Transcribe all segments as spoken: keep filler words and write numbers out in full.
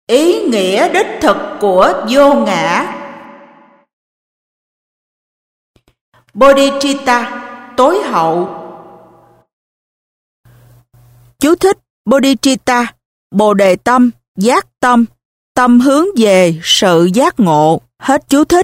Ý nghĩa đích thực của vô ngã. Bodhicitta, tối hậu. Chú thích: Bodhicitta, bồ đề tâm, giác tâm, tâm hướng về sự giác ngộ. Hết chú thích.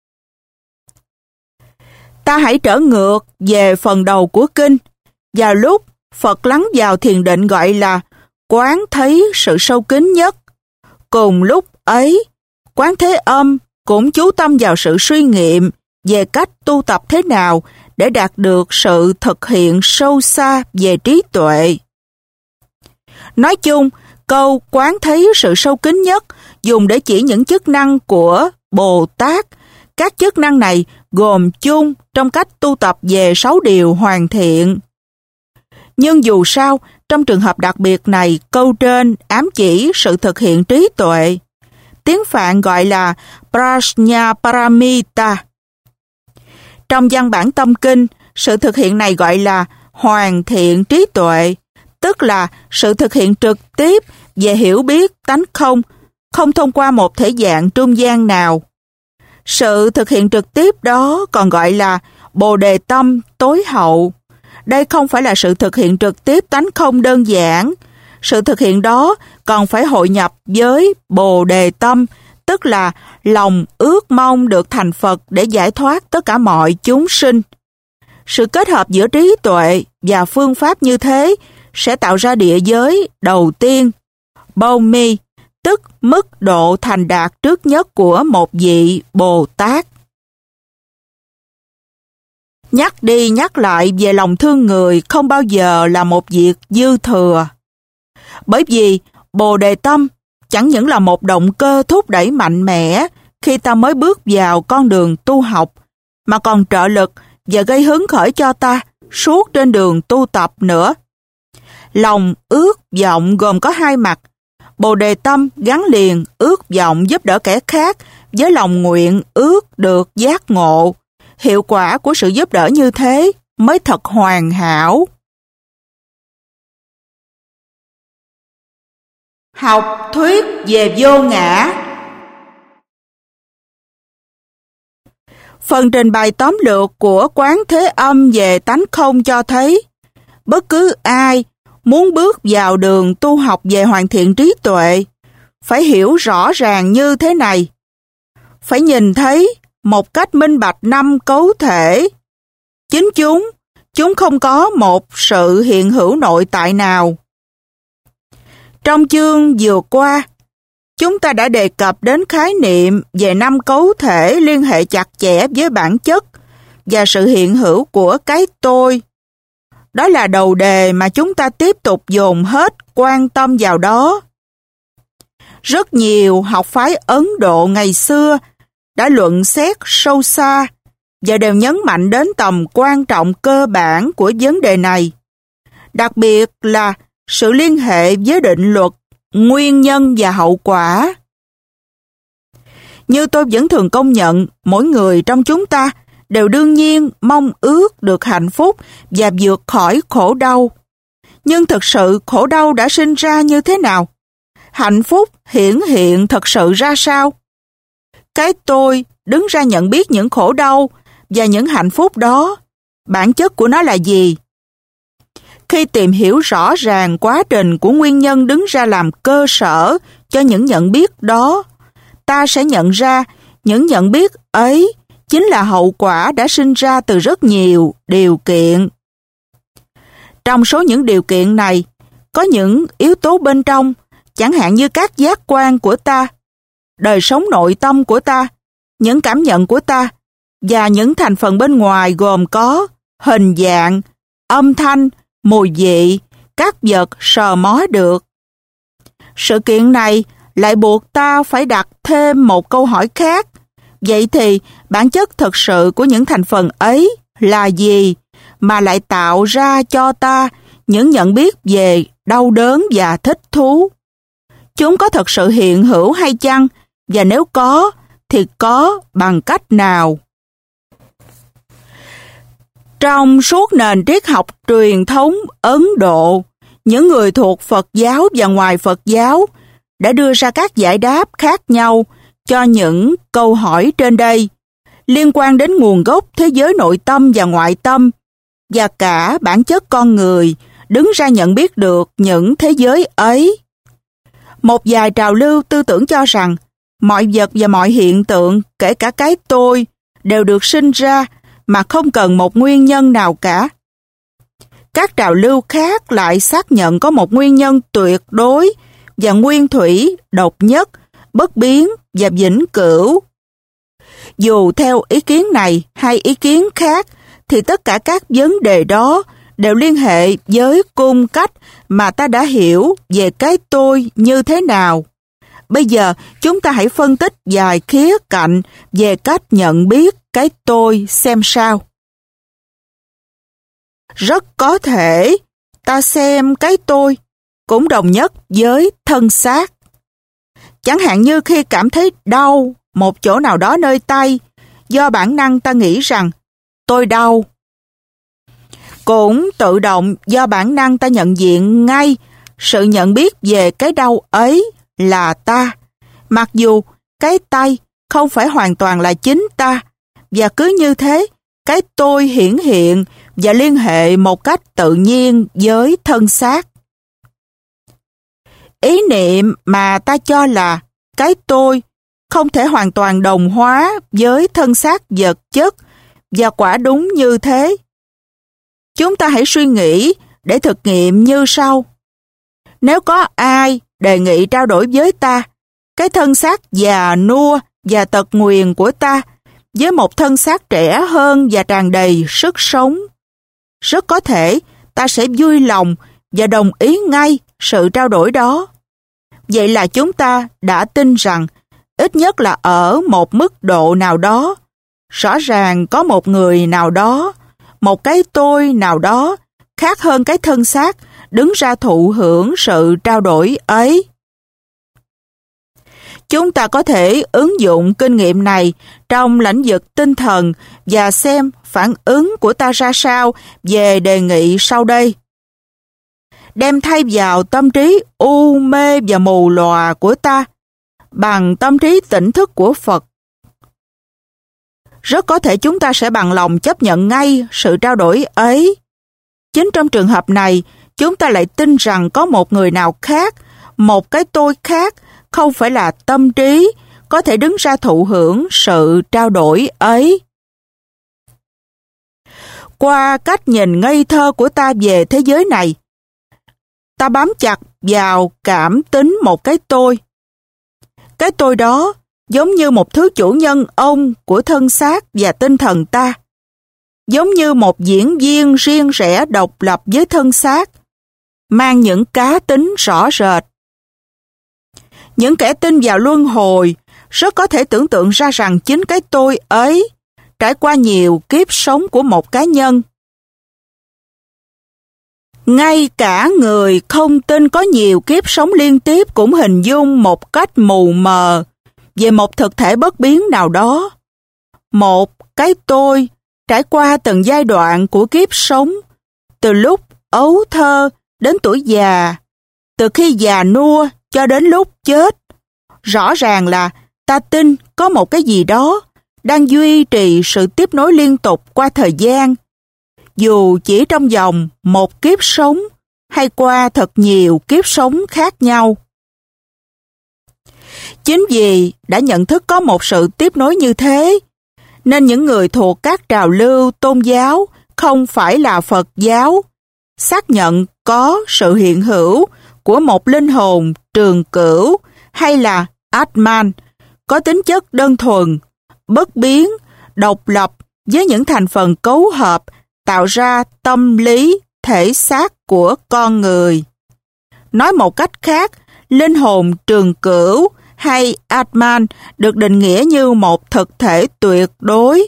Ta hãy trở ngược về phần đầu của kinh. Vào lúc Phật lắng vào thiền định gọi là quán thấy sự sâu kín nhất. Cùng lúc ấy, Quán Thế Âm cũng chú tâm vào sự suy nghiệm về cách tu tập thế nào để đạt được sự thực hiện sâu xa về trí tuệ. Nói chung, câu quán thấy sự sâu kín nhất dùng để chỉ những chức năng của Bồ Tát. Các chức năng này gồm chung trong cách tu tập về sáu điều hoàn thiện. Nhưng dù sao, trong trường hợp đặc biệt này, câu trên ám chỉ sự thực hiện trí tuệ. Tiếng Phạn gọi là Prajna Paramita. Trong văn bản tâm kinh, sự thực hiện này gọi là hoàn thiện trí tuệ, tức là sự thực hiện trực tiếp về hiểu biết tánh không, không thông qua một thể dạng trung gian nào. Sự thực hiện trực tiếp đó còn gọi là bồ đề tâm tối hậu. Đây không phải là sự thực hiện trực tiếp tánh không đơn giản. Sự thực hiện đó còn phải hội nhập với bồ đề tâm, tức là lòng ước mong được thành Phật để giải thoát tất cả mọi chúng sinh. Sự kết hợp giữa trí tuệ và phương pháp như thế sẽ tạo ra địa giới đầu tiên, Bhōmi, tức mức độ thành đạt trước nhất của một vị Bồ Tát. Nhắc đi nhắc lại về lòng thương người không bao giờ là một việc dư thừa. Bởi vì Bồ Đề Tâm chẳng những là một động cơ thúc đẩy mạnh mẽ khi ta mới bước vào con đường tu học, mà còn trợ lực và gây hứng khởi cho ta suốt trên đường tu tập nữa. Lòng ước vọng gồm có hai mặt. Bồ Đề Tâm gắn liền ước vọng giúp đỡ kẻ khác với lòng nguyện ước được giác ngộ. Hiệu quả của sự giúp đỡ như thế mới thật hoàn hảo. Học thuyết về vô ngã. Phần trình bày tóm lược của Quán Thế Âm về tánh không cho thấy bất cứ ai muốn bước vào đường tu học về hoàn thiện trí tuệ phải hiểu rõ ràng như thế này. Phải nhìn thấy một cách minh bạch năm cấu thể. Chính chúng, chúng không có một sự hiện hữu nội tại nào. Trong chương vừa qua, chúng ta đã đề cập đến khái niệm về năm cấu thể liên hệ chặt chẽ với bản chất và sự hiện hữu của cái tôi. Đó là đầu đề mà chúng ta tiếp tục dồn hết quan tâm vào đó. Rất nhiều học phái Ấn Độ ngày xưa đã luận xét sâu xa và đều nhấn mạnh đến tầm quan trọng cơ bản của vấn đề này, đặc biệt là sự liên hệ với định luật, nguyên nhân và hậu quả. Như tôi vẫn thường công nhận, mỗi người trong chúng ta đều đương nhiên mong ước được hạnh phúc và vượt khỏi khổ đau. Nhưng thực sự khổ đau đã sinh ra như thế nào? Hạnh phúc hiển hiện thật sự ra sao? Cái tôi đứng ra nhận biết những khổ đau và những hạnh phúc đó, bản chất của nó là gì? Khi tìm hiểu rõ ràng quá trình của nguyên nhân đứng ra làm cơ sở cho những nhận biết đó, ta sẽ nhận ra những nhận biết ấy chính là hậu quả đã sinh ra từ rất nhiều điều kiện. Trong số những điều kiện này, có những yếu tố bên trong, chẳng hạn như các giác quan của ta, đời sống nội tâm của ta, những cảm nhận của ta, và những thành phần bên ngoài gồm có hình dạng, âm thanh, mùi vị, các vật sờ mó được. Sự kiện này lại buộc ta phải đặt thêm một câu hỏi khác. Vậy thì bản chất thực sự của những thành phần ấy là gì mà lại tạo ra cho ta những nhận biết về đau đớn và thích thú? Chúng có thật sự hiện hữu hay chăng? Và nếu có, thì có bằng cách nào? Trong suốt nền triết học truyền thống Ấn Độ, những người thuộc Phật giáo và ngoài Phật giáo đã đưa ra các giải đáp khác nhau cho những câu hỏi trên đây, liên quan đến nguồn gốc thế giới nội tâm và ngoại tâm, và cả bản chất con người đứng ra nhận biết được những thế giới ấy. Một vài trào lưu tư tưởng cho rằng mọi vật và mọi hiện tượng, kể cả cái tôi, đều được sinh ra mà không cần một nguyên nhân nào cả. Các trào lưu khác lại xác nhận có một nguyên nhân tuyệt đối và nguyên thủy, độc nhất, bất biến và vĩnh cửu. Dù theo ý kiến này hay ý kiến khác, thì tất cả các vấn đề đó đều liên hệ với cung cách mà ta đã hiểu về cái tôi như thế nào. Bây giờ, chúng ta hãy phân tích vài khía cạnh về cách nhận biết cái tôi xem sao. Rất có thể ta xem cái tôi cũng đồng nhất với thân xác. Chẳng hạn như khi cảm thấy đau một chỗ nào đó nơi tay, do bản năng ta nghĩ rằng tôi đau. Cũng tự động do bản năng ta nhận diện ngay sự nhận biết về cái đau ấy là ta, mặc dù cái tay không phải hoàn toàn là chính ta, và cứ như thế, cái tôi hiển hiện và liên hệ một cách tự nhiên với thân xác. Ý niệm mà ta cho là cái tôi không thể hoàn toàn đồng hóa với thân xác vật chất, và quả đúng như thế. Chúng ta hãy suy nghĩ để thực nghiệm như sau. Nếu có ai đề nghị trao đổi với ta cái thân xác già nua và tật nguyền của ta với một thân xác trẻ hơn và tràn đầy sức sống, rất có thể ta sẽ vui lòng và đồng ý ngay sự trao đổi đó. Vậy là chúng ta đã tin rằng, ít nhất là ở một mức độ nào đó, rõ ràng có một người nào đó, một cái tôi nào đó, khác hơn cái thân xác, đứng ra thụ hưởng sự trao đổi ấy. Chúng ta có thể ứng dụng kinh nghiệm này trong lĩnh vực tinh thần và xem phản ứng của ta ra sao về đề nghị sau đây. Đem thay vào tâm trí u mê và mù lòa của ta bằng tâm trí tỉnh thức của Phật. Rất có thể chúng ta sẽ bằng lòng chấp nhận ngay sự trao đổi ấy. Chính trong trường hợp này, chúng ta lại tin rằng có một người nào khác, một cái tôi khác, không phải là tâm trí, có thể đứng ra thụ hưởng sự trao đổi ấy. Qua cách nhìn ngây thơ của ta về thế giới này, ta bám chặt vào cảm tính một cái tôi. Cái tôi đó giống như một thứ chủ nhân ông của thân xác và tinh thần ta, giống như một diễn viên riêng rẽ độc lập với thân xác, mang những cá tính rõ rệt. Những kẻ tin vào luân hồi rất có thể tưởng tượng ra rằng chính cái tôi ấy trải qua nhiều kiếp sống của một cá nhân. Ngay cả người không tin có nhiều kiếp sống liên tiếp cũng hình dung một cách mù mờ về một thực thể bất biến nào đó. Một cái tôi trải qua từng giai đoạn của kiếp sống, từ lúc ấu thơ đến tuổi già, từ khi già nua cho đến lúc chết. Rõ ràng là ta tin có một cái gì đó đang duy trì sự tiếp nối liên tục qua thời gian, dù chỉ trong vòng một kiếp sống hay qua thật nhiều kiếp sống khác nhau. Chính vì đã nhận thức có một sự tiếp nối như thế, nên những người thuộc các trào lưu tôn giáo không phải là Phật giáo xác nhận có sự hiện hữu của một linh hồn trường cửu hay là Atman có tính chất đơn thuần, bất biến, độc lập với những thành phần cấu hợp tạo ra tâm lý, thể xác của con người. Nói một cách khác, linh hồn trường cửu hay Atman được định nghĩa như một thực thể tuyệt đối.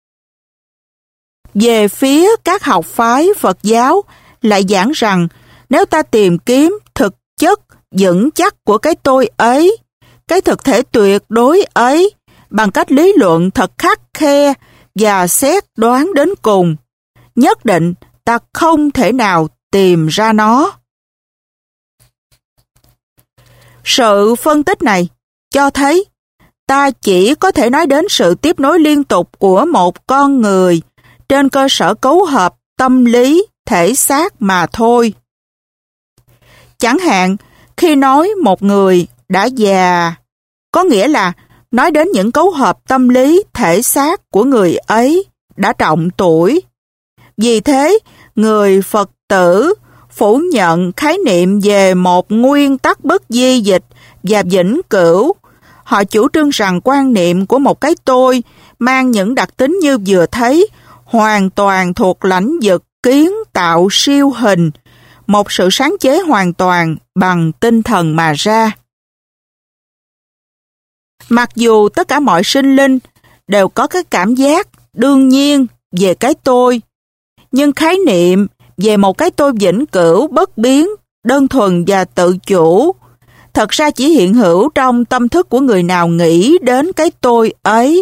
Về phía các học phái Phật giáo lại giảng rằng nếu ta tìm kiếm thực chất vững chắc của cái tôi ấy, cái thực thể tuyệt đối ấy, bằng cách lý luận thật khắt khe và xét đoán đến cùng, nhất định ta không thể nào tìm ra nó. Sự phân tích này cho thấy ta chỉ có thể nói đến sự tiếp nối liên tục của một con người trên cơ sở cấu hợp tâm lý, thể xác mà thôi. Chẳng hạn, khi nói một người đã già, có nghĩa là nói đến những cấu hợp tâm lý, thể xác của người ấy đã trọng tuổi. Vì thế, người Phật tử phủ nhận khái niệm về một nguyên tắc bất di dịch và vĩnh cửu. Họ chủ trương rằng quan niệm của một cái tôi mang những đặc tính như vừa thấy, hoàn toàn thuộc lãnh vực kiến tạo siêu hình, một sự sáng chế hoàn toàn bằng tinh thần mà ra. Mặc dù tất cả mọi sinh linh đều có cái cảm giác đương nhiên về cái tôi, nhưng khái niệm về một cái tôi vĩnh cửu, bất biến, đơn thuần và tự chủ thật ra chỉ hiện hữu trong tâm thức của người nào nghĩ đến cái tôi ấy.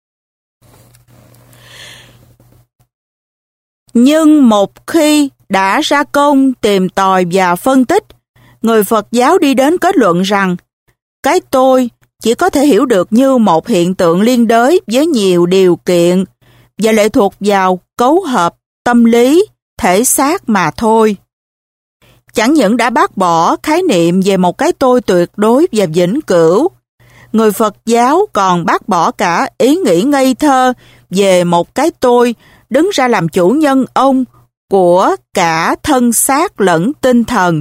Nhưng một khi đã ra công tìm tòi và phân tích, người Phật giáo đi đến kết luận rằng cái tôi chỉ có thể hiểu được như một hiện tượng liên đới với nhiều điều kiện và lệ thuộc vào cấu hợp tâm lý, thể xác mà thôi. Chẳng những đã bác bỏ khái niệm về một cái tôi tuyệt đối và vĩnh cửu, người Phật giáo còn bác bỏ cả ý nghĩ ngây thơ về một cái tôi đứng ra làm chủ nhân ông của cả thân xác lẫn tinh thần.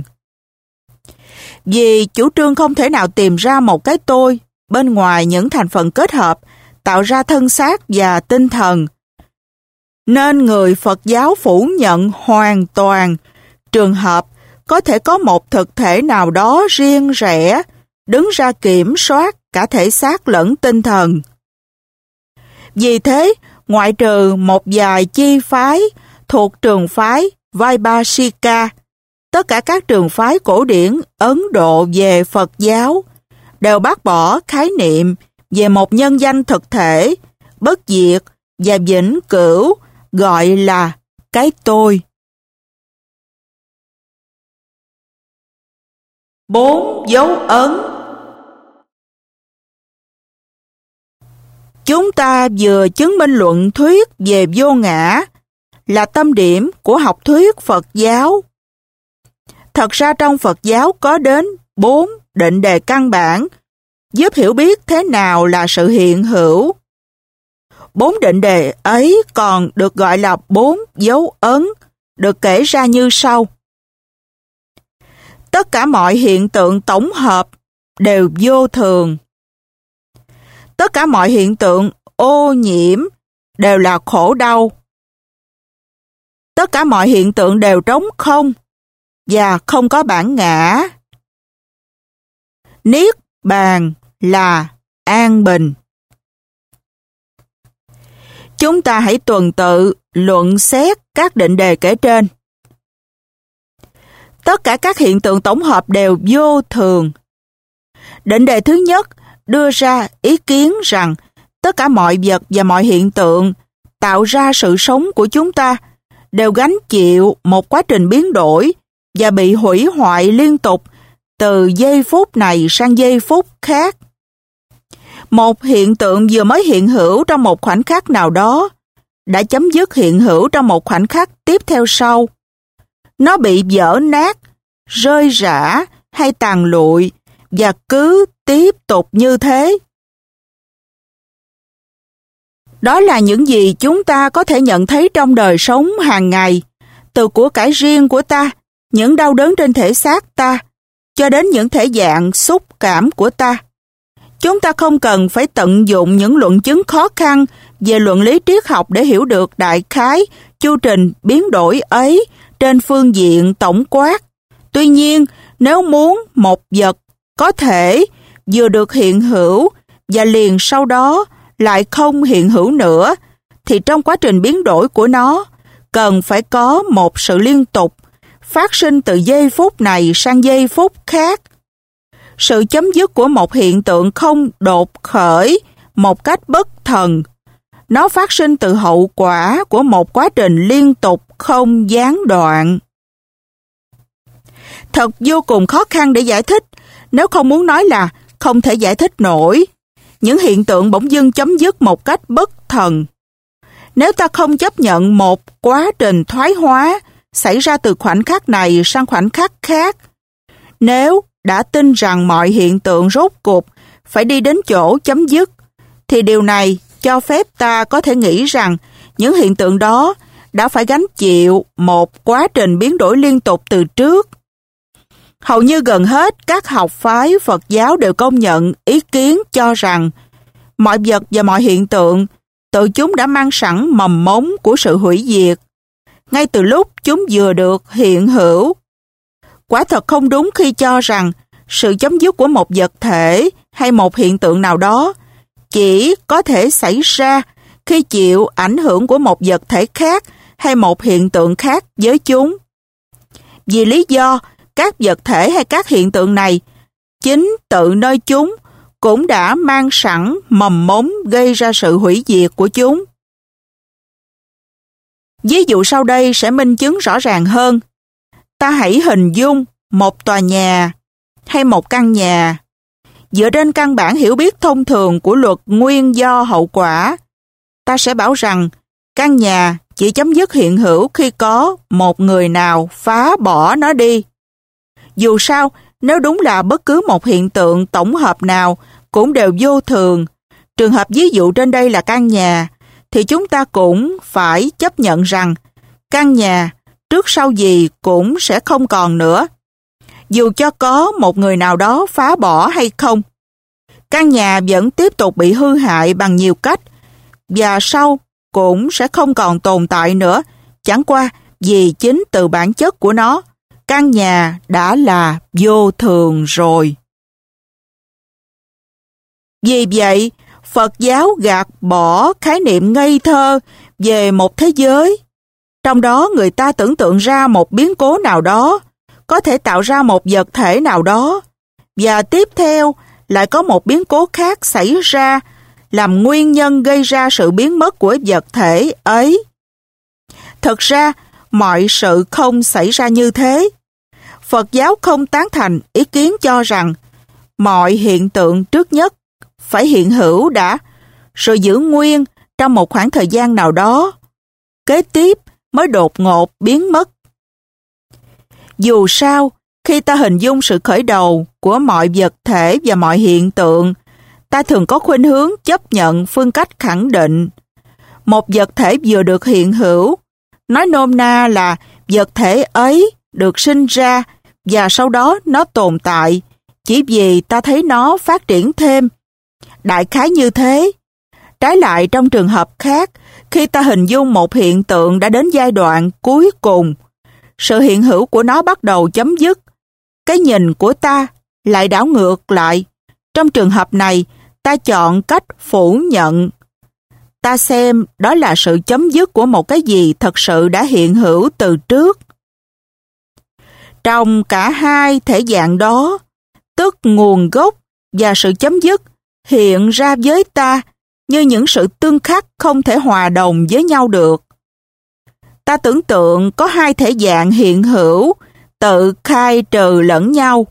Vì chủ trương không thể nào tìm ra một cái tôi bên ngoài những thành phần kết hợp tạo ra thân xác và tinh thần, nên người Phật giáo phủ nhận hoàn toàn trường hợp có thể có một thực thể nào đó riêng rẽ đứng ra kiểm soát cả thể xác lẫn tinh thần. Vì thế, ngoại trừ một vài chi phái thuộc trường phái Vaibhashika, tất cả các trường phái cổ điển Ấn Độ về Phật giáo đều bác bỏ khái niệm về một nhân danh thực thể, bất diệt và vĩnh cửu gọi là cái tôi. Bốn dấu ấn. Chúng ta vừa chứng minh luận thuyết về vô ngã là tâm điểm của học thuyết Phật giáo. Thật ra trong Phật giáo có đến bốn định đề căn bản giúp hiểu biết thế nào là sự hiện hữu. Bốn định đề ấy còn được gọi là bốn dấu ấn, được kể ra như sau. Tất cả mọi hiện tượng tổng hợp đều vô thường. Tất cả mọi hiện tượng ô nhiễm đều là khổ đau. Tất cả mọi hiện tượng đều trống không và không có bản ngã. Niết bàn là an bình. Chúng ta hãy tuần tự luận xét các định đề kể trên. Tất cả các hiện tượng tổng hợp đều vô thường. Định đề thứ nhất đưa ra ý kiến rằng tất cả mọi vật và mọi hiện tượng tạo ra sự sống của chúng ta đều gánh chịu một quá trình biến đổi và bị hủy hoại liên tục từ giây phút này sang giây phút khác. Một hiện tượng vừa mới hiện hữu trong một khoảnh khắc nào đó đã chấm dứt hiện hữu trong một khoảnh khắc tiếp theo sau. Nó bị vỡ nát, rơi rã hay tàn lụi và cứ tiếp tục như thế. Đó là những gì chúng ta có thể nhận thấy trong đời sống hàng ngày, từ của cải riêng của ta, những đau đớn trên thể xác ta, cho đến những thể dạng xúc cảm của ta. Chúng ta không cần phải tận dụng những luận chứng khó khăn về luận lý triết học để hiểu được đại khái chu trình biến đổi ấy trên phương diện tổng quát. Tuy nhiên, nếu muốn một vật có thể vừa được hiện hữu và liền sau đó lại không hiện hữu nữa, thì trong quá trình biến đổi của nó cần phải có một sự liên tục, phát sinh từ giây phút này sang giây phút khác. Sự chấm dứt của một hiện tượng không đột khởi một cách bất thần. Nó phát sinh từ hậu quả của một quá trình liên tục không gián đoạn. Thật vô cùng khó khăn để giải thích nếu không muốn nói là không thể giải thích nổi, những hiện tượng bỗng dưng chấm dứt một cách bất thần. Nếu ta không chấp nhận một quá trình thoái hóa xảy ra từ khoảnh khắc này sang khoảnh khắc khác, nếu đã tin rằng mọi hiện tượng rốt cuộc phải đi đến chỗ chấm dứt, thì điều này cho phép ta có thể nghĩ rằng những hiện tượng đó đã phải gánh chịu một quá trình biến đổi liên tục từ trước. Hầu như gần hết các học phái Phật giáo đều công nhận ý kiến cho rằng mọi vật và mọi hiện tượng tự chúng đã mang sẵn mầm mống của sự hủy diệt, ngay từ lúc chúng vừa được hiện hữu. Quả thật không đúng khi cho rằng sự chấm dứt của một vật thể hay một hiện tượng nào đó chỉ có thể xảy ra khi chịu ảnh hưởng của một vật thể khác hay một hiện tượng khác với chúng. Vì lý do các vật thể hay các hiện tượng này chính tự nơi chúng cũng đã mang sẵn mầm mống gây ra sự hủy diệt của chúng. Ví dụ sau đây sẽ minh chứng rõ ràng hơn. Ta hãy hình dung một tòa nhà hay một căn nhà. Dựa trên căn bản hiểu biết thông thường của luật nguyên do hậu quả, ta sẽ bảo rằng căn nhà chỉ chấm dứt hiện hữu khi có một người nào phá bỏ nó đi. Dù sao, nếu đúng là bất cứ một hiện tượng tổng hợp nào cũng đều vô thường, trường hợp ví dụ trên đây là căn nhà, thì chúng ta cũng phải chấp nhận rằng căn nhà trước sau gì cũng sẽ không còn nữa. Dù cho có một người nào đó phá bỏ hay không, căn nhà vẫn tiếp tục bị hư hại bằng nhiều cách, và sau cũng sẽ không còn tồn tại nữa, chẳng qua vì chính từ bản chất của nó, căn nhà đã là vô thường rồi. Vì vậy, Phật giáo gạt bỏ khái niệm ngây thơ về một thế giới. Trong đó người ta tưởng tượng ra một biến cố nào đó, có thể tạo ra một vật thể nào đó, và tiếp theo lại có một biến cố khác xảy ra, làm nguyên nhân gây ra sự biến mất của vật thể ấy. Thật ra, mọi sự không xảy ra như thế. Phật giáo không tán thành ý kiến cho rằng mọi hiện tượng trước nhất phải hiện hữu đã, rồi giữ nguyên trong một khoảng thời gian nào đó, kế tiếp mới đột ngột biến mất. Dù sao, khi ta hình dung sự khởi đầu của mọi vật thể và mọi hiện tượng, ta thường có khuynh hướng chấp nhận phương cách khẳng định. Một vật thể vừa được hiện hữu, nói nôm na là vật thể ấy được sinh ra và sau đó nó tồn tại, chỉ vì ta thấy nó phát triển thêm. Đại khái như thế. Trái lại trong trường hợp khác, khi ta hình dung một hiện tượng đã đến giai đoạn cuối cùng, sự hiện hữu của nó bắt đầu chấm dứt, cái nhìn của ta lại đảo ngược lại. Trong trường hợp này, ta chọn cách phủ nhận. Ta xem đó là sự chấm dứt của một cái gì thật sự đã hiện hữu từ trước. Trong cả hai thể dạng đó, tức nguồn gốc và sự chấm dứt hiện ra với ta như những sự tương khắc không thể hòa đồng với nhau được. Ta tưởng tượng có hai thể dạng hiện hữu tự khai trừ lẫn nhau.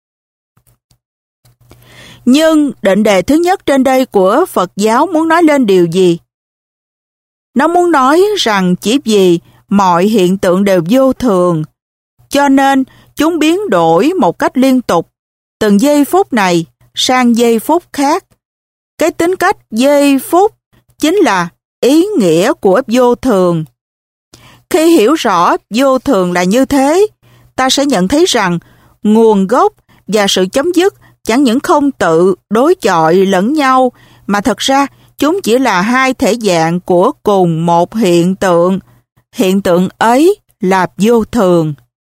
Nhưng định đề thứ nhất trên đây của Phật giáo muốn nói lên điều gì? Nó muốn nói rằng chỉ vì mọi hiện tượng đều vô thường, cho nên chúng biến đổi một cách liên tục, từng giây phút này sang giây phút khác. Cái tính cách giây phút chính là ý nghĩa của vô thường. Khi hiểu rõ vô thường là như thế, ta sẽ nhận thấy rằng nguồn gốc và sự chấm dứt chẳng những không tự đối chọi lẫn nhau, mà thật ra chúng chỉ là hai thể dạng của cùng một hiện tượng. Hiện tượng ấy là vô thường.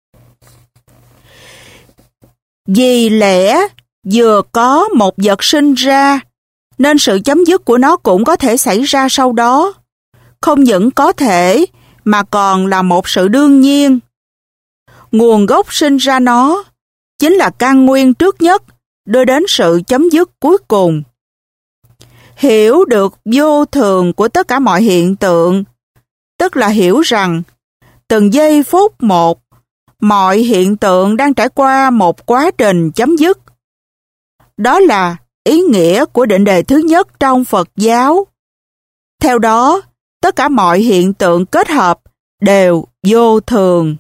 Vì lẽ vừa có một vật sinh ra, nên sự chấm dứt của nó cũng có thể xảy ra sau đó. Không những có thể, mà còn là một sự đương nhiên. Nguồn gốc sinh ra nó chính là căn nguyên trước nhất, đưa đến sự chấm dứt cuối cùng. Hiểu được vô thường của tất cả mọi hiện tượng, tức là hiểu rằng từng giây phút một, mọi hiện tượng đang trải qua một quá trình chấm dứt. Đó là ý nghĩa của định đề thứ nhất trong Phật giáo. Theo đó, tất cả mọi hiện tượng kết hợp đều vô thường.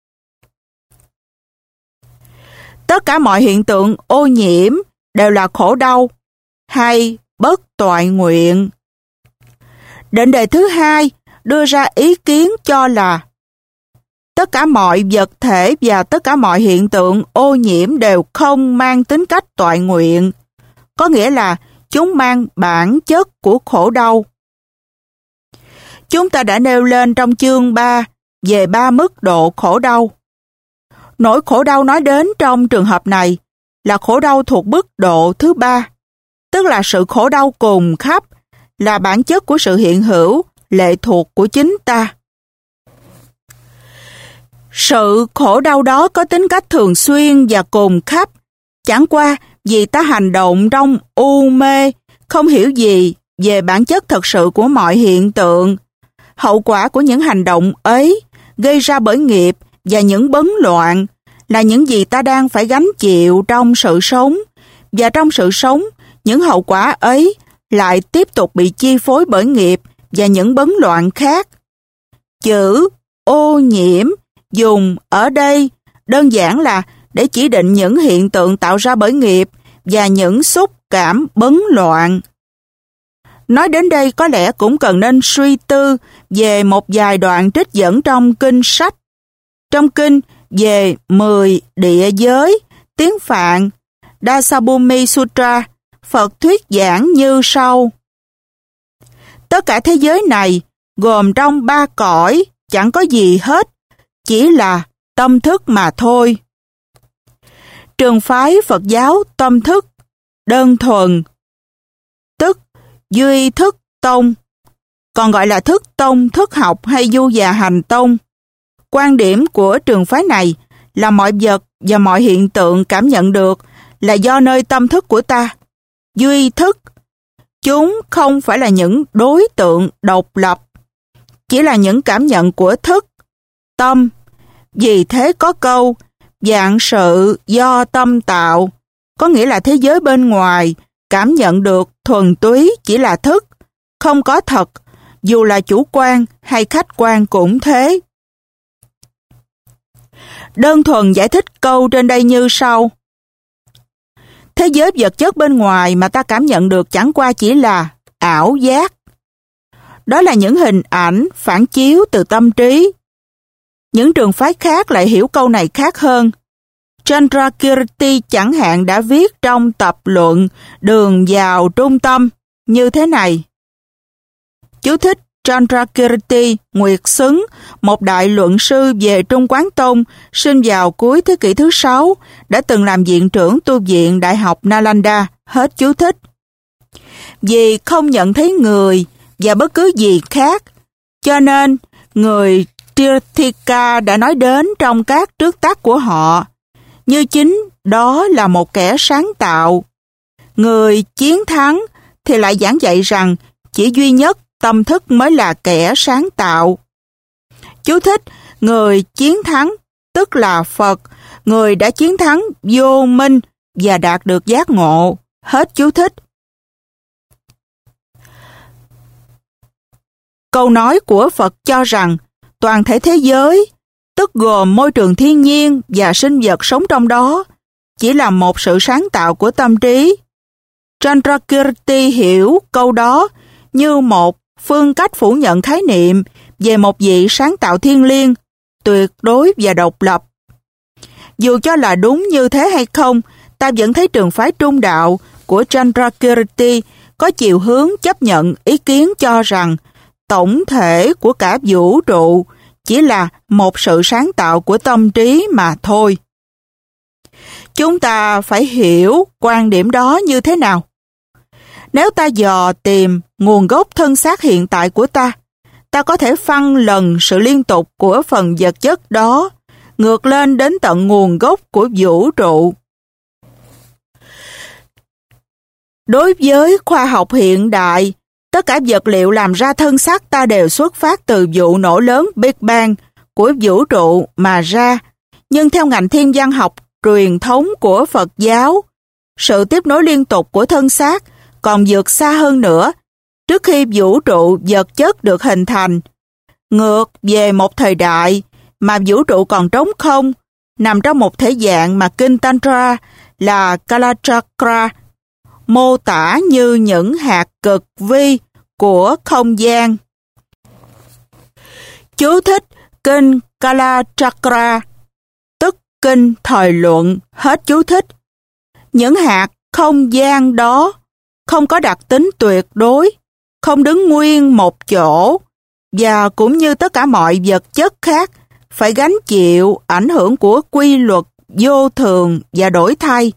Tất cả mọi hiện tượng ô nhiễm đều là khổ đau hay bất toại nguyện. Định đề thứ hai đưa ra ý kiến cho là tất cả mọi vật thể và tất cả mọi hiện tượng ô nhiễm đều không mang tính cách toại nguyện, có nghĩa là chúng mang bản chất của khổ đau. Chúng ta đã nêu lên trong chương ba về ba mức độ khổ đau. Nỗi khổ đau nói đến trong trường hợp này là khổ đau thuộc mức độ thứ ba, tức là sự khổ đau cùng khắp, là bản chất của sự hiện hữu, lệ thuộc của chính ta. Sự khổ đau đó có tính cách thường xuyên và cùng khắp, chẳng qua vì ta hành động trong u mê, không hiểu gì về bản chất thật sự của mọi hiện tượng. Hậu quả của những hành động ấy gây ra bởi nghiệp và những bấn loạn là những gì ta đang phải gánh chịu trong sự sống, và trong sự sống, những hậu quả ấy lại tiếp tục bị chi phối bởi nghiệp và những bấn loạn khác. Chữ ô nhiễm dùng ở đây đơn giản là để chỉ định những hiện tượng tạo ra bởi nghiệp và những xúc cảm bấn loạn. Nói đến đây có lẽ cũng cần nên suy tư về một vài đoạn trích dẫn trong kinh sách. Trong kinh về mười địa giới, tiếng Phạn, Dasabhumi Sutra, Phật thuyết giảng như sau. Tất cả thế giới này gồm trong ba cõi, chẳng có gì hết, chỉ là tâm thức mà thôi. Trường phái Phật giáo tâm thức, đơn thuần, tức duy thức tông, còn gọi là thức tông, thức học hay du già hành tông. Quan điểm của trường phái này là mọi vật và mọi hiện tượng cảm nhận được là do nơi tâm thức của ta. Duy thức, chúng không phải là những đối tượng độc lập, chỉ là những cảm nhận của thức, tâm. Vì thế có câu, vạn sự do tâm tạo, có nghĩa là thế giới bên ngoài cảm nhận được thuần túy chỉ là thức, không có thật, dù là chủ quan hay khách quan cũng thế. Đơn thuần giải thích câu trên đây như sau. Thế giới vật chất bên ngoài mà ta cảm nhận được chẳng qua chỉ là ảo giác. Đó là những hình ảnh phản chiếu từ tâm trí. Những trường phái khác lại hiểu câu này khác hơn. Chandrakirti chẳng hạn đã viết trong tập luận Đường vào trung tâm như thế này. Chú thích: Chandrakirti, Nguyệt Xứng, một đại luận sư về Trung Quán Tông, sinh vào cuối thế kỷ thứ sáu, đã từng làm viện trưởng tu viện Đại học Nalanda. Hết chú thích. Vì không nhận thấy người và bất cứ gì khác, cho nên người Tirthika đã nói đến trong các trước tác của họ, như chính đó là một kẻ sáng tạo. Người chiến thắng thì lại giảng dạy rằng chỉ duy nhất tâm thức mới là kẻ sáng tạo. Chú thích: người chiến thắng tức là Phật, người đã chiến thắng vô minh và đạt được giác ngộ. Hết chú thích. Câu nói của Phật cho rằng toàn thể thế giới, tức gồm môi trường thiên nhiên và sinh vật sống trong đó, chỉ là một sự sáng tạo của tâm trí. Chandrakirti hiểu câu đó như một phương cách phủ nhận khái niệm về một vị sáng tạo thiêng liêng, tuyệt đối và độc lập. Dù cho là đúng như thế hay không, ta vẫn thấy trường phái trung đạo của Chandrakirti có chiều hướng chấp nhận ý kiến cho rằng tổng thể của cả vũ trụ chỉ là một sự sáng tạo của tâm trí mà thôi. Chúng ta phải hiểu quan điểm đó như thế nào? Nếu ta dò tìm nguồn gốc thân xác hiện tại của ta, ta có thể phân lần sự liên tục của phần vật chất đó ngược lên đến tận nguồn gốc của vũ trụ. Đối với khoa học hiện đại, tất cả vật liệu làm ra thân xác ta đều xuất phát từ vụ nổ lớn Big Bang của vũ trụ mà ra. Nhưng theo ngành thiên văn học truyền thống của Phật giáo, sự tiếp nối liên tục của thân xác còn vượt xa hơn nữa trước khi vũ trụ vật chất được hình thành. Ngược về một thời đại mà vũ trụ còn trống không, nằm trong một thể dạng mà kinh Tantra là Kalachakra mô tả như những hạt cực vi của không gian. Chú thích kinh Kalachakra, tức kinh thời luận, hết chú thích. Những hạt không gian đó không có đặc tính tuyệt đối, không đứng nguyên một chỗ, và cũng như tất cả mọi vật chất khác, phải gánh chịu ảnh hưởng của quy luật vô thường và đổi thay.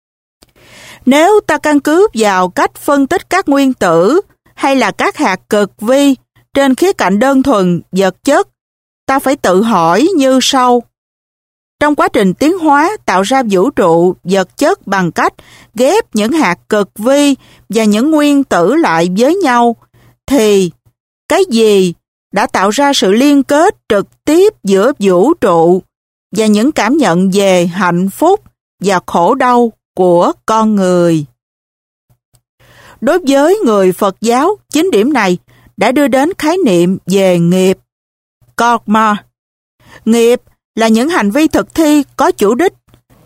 Nếu ta căn cứ vào cách phân tích các nguyên tử hay là các hạt cực vi trên khía cạnh đơn thuần vật chất, ta phải tự hỏi như sau. Trong quá trình tiến hóa tạo ra vũ trụ vật chất bằng cách ghép những hạt cực vi và những nguyên tử lại với nhau, thì cái gì đã tạo ra sự liên kết trực tiếp giữa vũ trụ và những cảm nhận về hạnh phúc và khổ đau của con người? Đối với người Phật giáo, chính điểm này đã đưa đến khái niệm về nghiệp, karma. Nghiệp là những hành vi thực thi có chủ đích.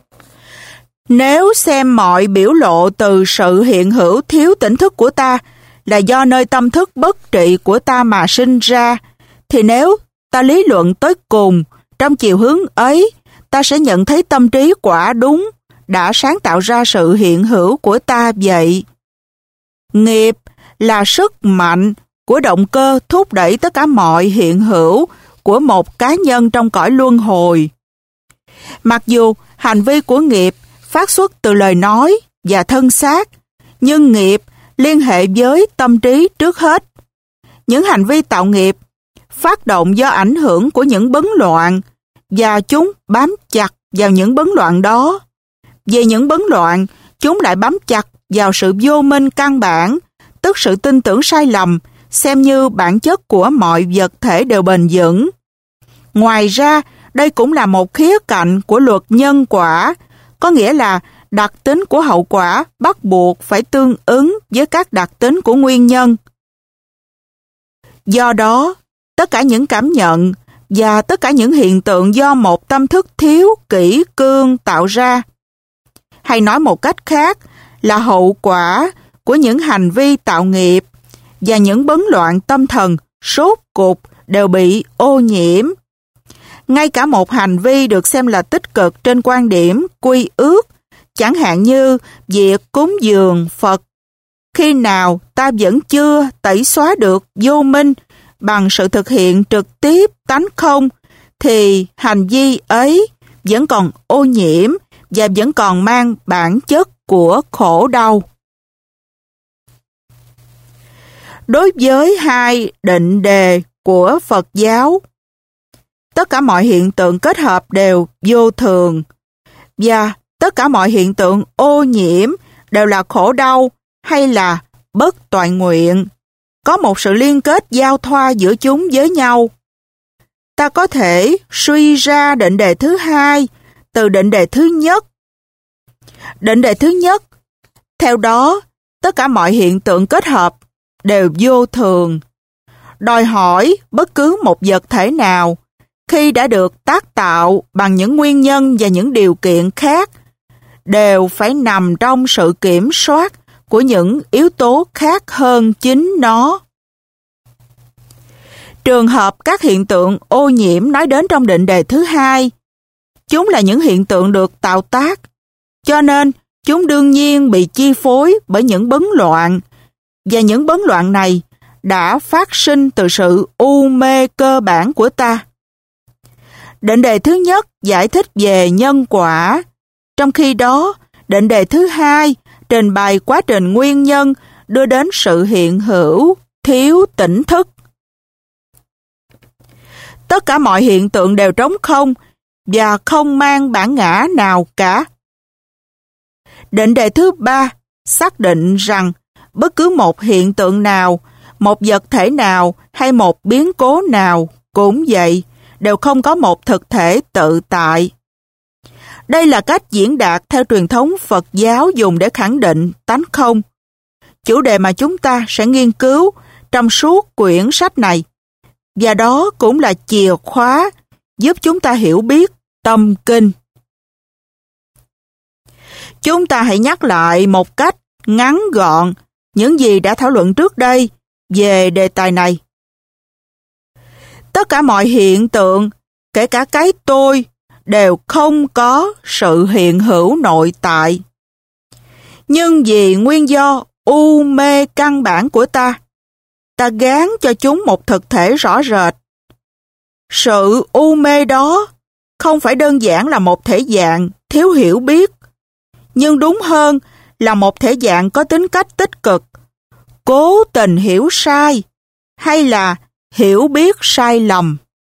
Nếu xem mọi biểu lộ từ sự hiện hữu thiếu tỉnh thức của ta là do nơi tâm thức bất trị của ta mà sinh ra, thì nếu ta lý luận tới cùng trong chiều hướng ấy, ta sẽ nhận thấy tâm trí quả đúng đã sáng tạo ra sự hiện hữu của ta vậy. Nghiệp là sức mạnh của động cơ thúc đẩy tất cả mọi hiện hữu của một cá nhân trong cõi luân hồi. Mặc dù hành vi của nghiệp phát xuất từ lời nói và thân xác, nhưng nghiệp liên hệ với tâm trí trước hết. Những hành vi tạo nghiệp phát động do ảnh hưởng của những bấn loạn, và chúng bám chặt vào những bấn loạn đó. Về những bấn loạn, chúng lại bám chặt vào sự vô minh căn bản, tức sự tin tưởng sai lầm, xem như bản chất của mọi vật thể đều bền vững. Ngoài ra, đây cũng là một khía cạnh của luật nhân quả, có nghĩa là đặc tính của hậu quả bắt buộc phải tương ứng với các đặc tính của nguyên nhân. Do đó, tất cả những cảm nhận và tất cả những hiện tượng do một tâm thức thiếu kỷ cương tạo ra, hay nói một cách khác là hậu quả của những hành vi tạo nghiệp, và những bấn loạn tâm thần sốt cục đều bị ô nhiễm. Ngay cả một hành vi được xem là tích cực trên quan điểm quy ước, chẳng hạn như việc cúng dường Phật, khi nào ta vẫn chưa tẩy xóa được vô minh bằng sự thực hiện trực tiếp tánh không, thì hành vi ấy vẫn còn ô nhiễm và vẫn còn mang bản chất của khổ đau. Đối với hai định đề của Phật giáo, tất cả mọi hiện tượng kết hợp đều vô thường, và tất cả mọi hiện tượng ô nhiễm đều là khổ đau hay là bất toại nguyện, có một sự liên kết giao thoa giữa chúng với nhau. Ta có thể suy ra định đề thứ hai từ định đề thứ nhất. Định đề thứ nhất, theo đó, tất cả mọi hiện tượng kết hợp đều vô thường, đòi hỏi bất cứ một vật thể nào khi đã được tác tạo bằng những nguyên nhân và những điều kiện khác đều phải nằm trong sự kiểm soát của những yếu tố khác hơn chính nó. Trường hợp các hiện tượng ô nhiễm nói đến trong định đề thứ hai, chúng là những hiện tượng được tạo tác, cho nên chúng đương nhiên bị chi phối bởi những bấn loạn, và những bấn loạn này đã phát sinh từ sự u mê cơ bản của ta. Định đề thứ nhất giải thích về nhân quả, trong khi đó định đề thứ hai trình bày quá trình nguyên nhân đưa đến sự hiện hữu thiếu tỉnh thức. Tất cả mọi hiện tượng đều trống không và không mang bản ngã nào cả. Định đề thứ ba xác định rằng bất cứ một hiện tượng nào, một vật thể nào hay một biến cố nào cũng vậy, đều không có một thực thể tự tại. Đây là cách diễn đạt theo truyền thống Phật giáo dùng để khẳng định tánh không. Chủ đề mà chúng ta sẽ nghiên cứu trong suốt quyển sách này. Và đó cũng là chìa khóa giúp chúng ta hiểu biết tâm kinh. Chúng ta hãy nhắc lại một cách ngắn gọn những gì đã thảo luận trước đây về đề tài này. Tất cả mọi hiện tượng, kể cả cái tôi, đều không có sự hiện hữu nội tại. Nhưng vì nguyên do u mê căn bản của ta, ta gán cho chúng một thực thể rõ rệt. Sự u mê đó không phải đơn giản là một thể dạng thiếu hiểu biết, nhưng đúng hơn là một thể dạng có tính cách tích cực, cố tình hiểu sai hay là hiểu biết sai lầm.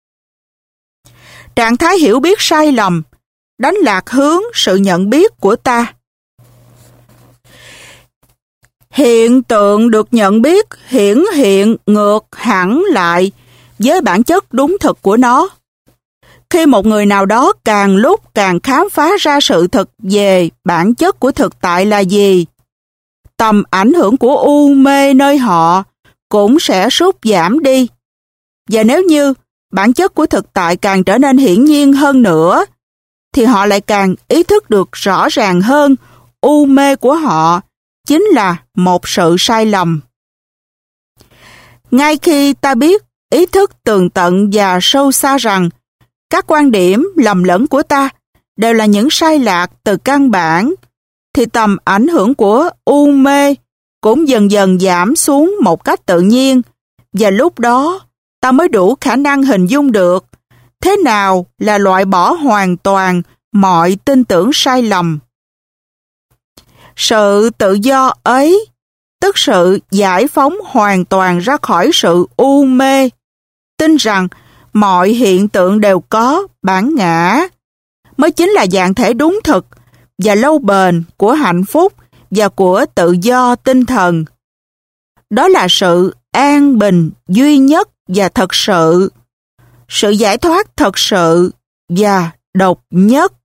Trạng thái hiểu biết sai lầm đánh lạc hướng sự nhận biết của ta. Hiện tượng được nhận biết hiển hiện ngược hẳn lại với bản chất đúng thực của nó. Khi một người nào đó càng lúc càng khám phá ra sự thực về bản chất của thực tại là gì, tầm ảnh hưởng của u mê nơi họ cũng sẽ sút giảm đi. Và nếu như bản chất của thực tại càng trở nên hiển nhiên hơn nữa, thì họ lại càng ý thức được rõ ràng hơn u mê của họ chính là một sự sai lầm. Ngay khi ta biết ý thức tường tận và sâu xa rằng các quan điểm lầm lẫn của ta đều là những sai lạc từ căn bản, thì tầm ảnh hưởng của u mê cũng dần dần giảm xuống một cách tự nhiên, và lúc đó ta mới đủ khả năng hình dung được thế nào là loại bỏ hoàn toàn mọi tin tưởng sai lầm. Sự tự do ấy, tức sự giải phóng hoàn toàn ra khỏi sự u mê, tin rằng mọi hiện tượng đều có bản ngã, mới chính là dạng thể đúng thực và lâu bền của hạnh phúc và của tự do tinh thần. Đó là sự an bình duy nhất và thật sự, sự giải thoát thật sự và độc nhất.